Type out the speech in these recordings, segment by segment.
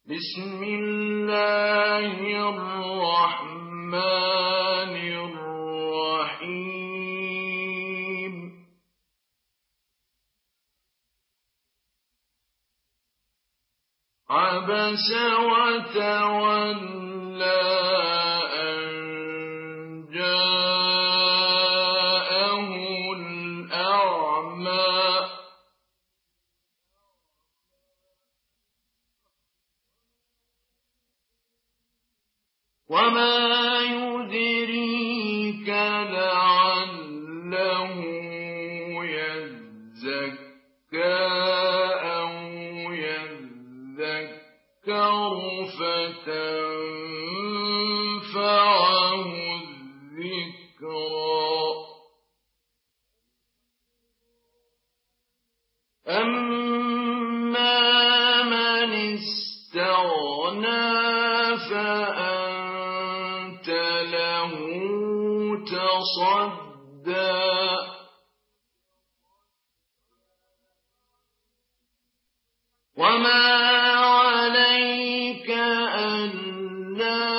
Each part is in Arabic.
بسم الله الرحمن الرحيم عبس وتولى أن جاءه الأعمى وما يدريك لعله يزكى أو يذكر فتنفعه الذكرى أما من استغنى فأنت له تصدى وما عليك ألا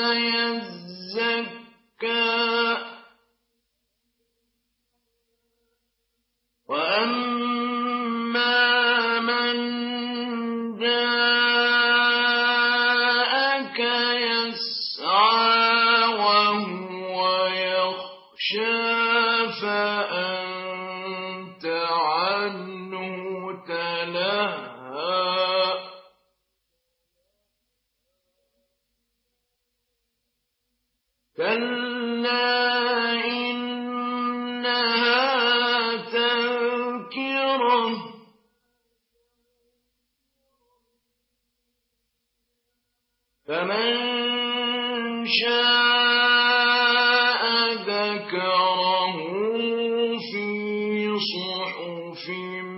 يزكى وأما من جاءك يسعى وهو يخشى فأنت عنه تلهى كلا إنها تذكرة فمن شاء ذكره في صحف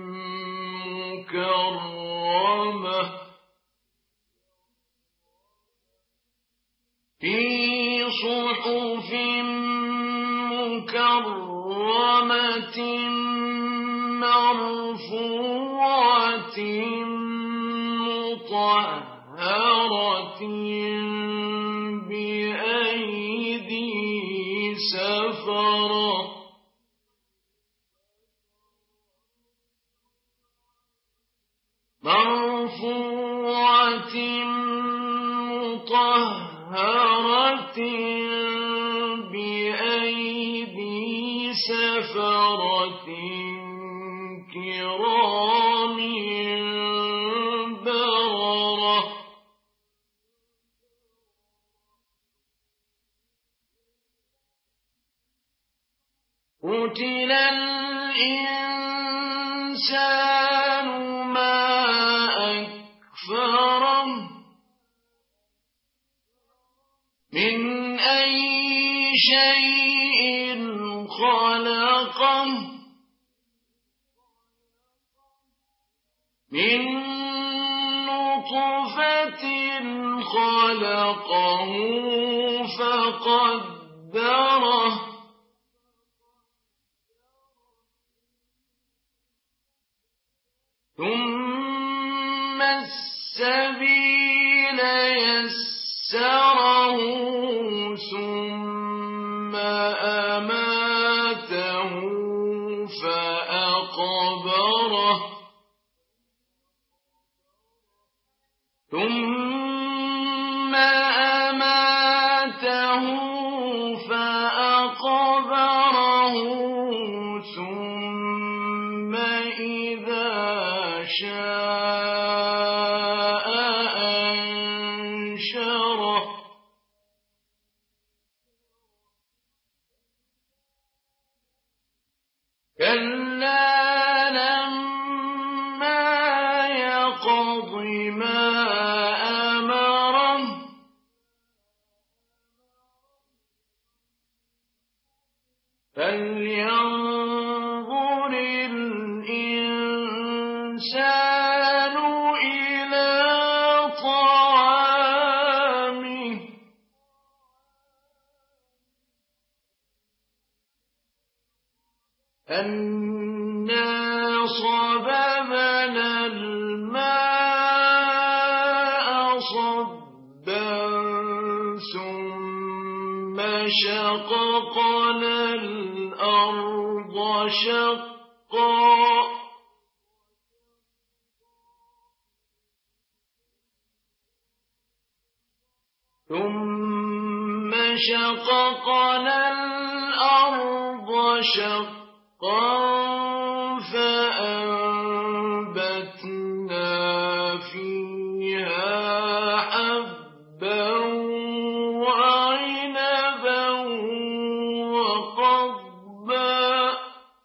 مكرمة مرفوعة مطهرة بأيدي سفرة مرفوعة مطهرة بأيدي سفرة كرام بررة قتل الإنسان ما أكفره من أي شيء خلقه من نطفة خلقه فقدره ثم السبيل يسره ثم أماته فأقبره ثم أماته فأقبره ثم إذا شاء أنشره كلا لما يقض ما أمره فلينظر الإنسان إلى طعامه أنا صببنا الماء صبا ثم شققنا الأرض شقا فأنبتنا فيها حبا وعنبا وقضبا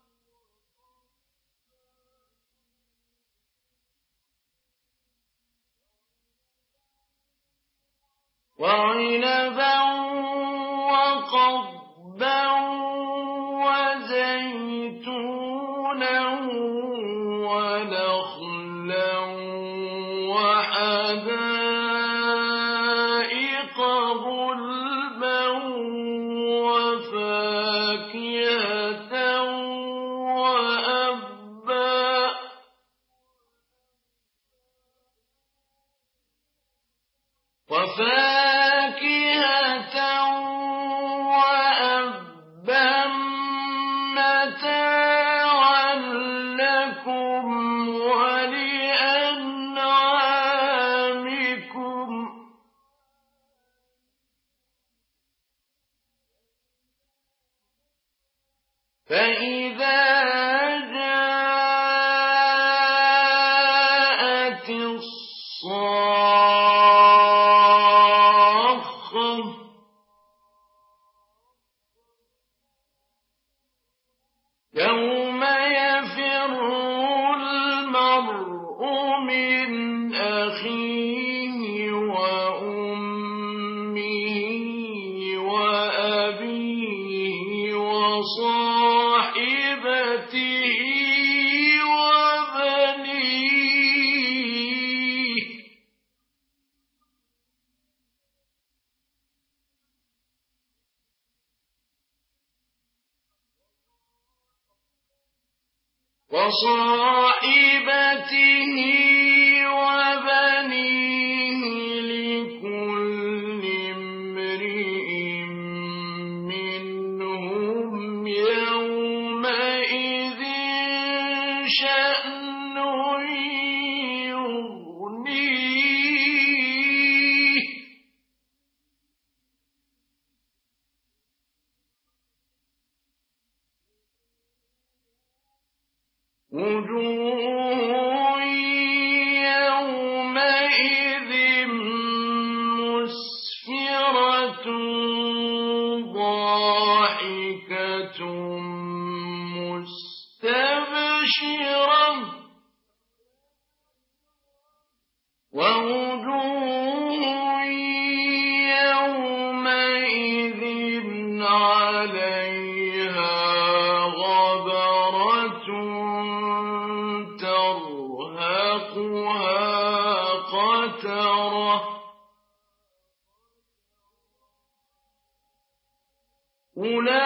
وزيتونا ونخلا وحدائق غلبا وفاكهة وأبا متاعا لكم ولأنعامكم فإذا جاءت الصاخة يوم يفر المرء من أخيه وأمه وأبيه وصاحبته وبنيه لكل امرئ منهم يومئذ شأن يغنيه وجوه يومئذ مسفرة ضاحكة مستبشرة ووجوه يومئذ عليها غبرة ترهقها قترة أولئك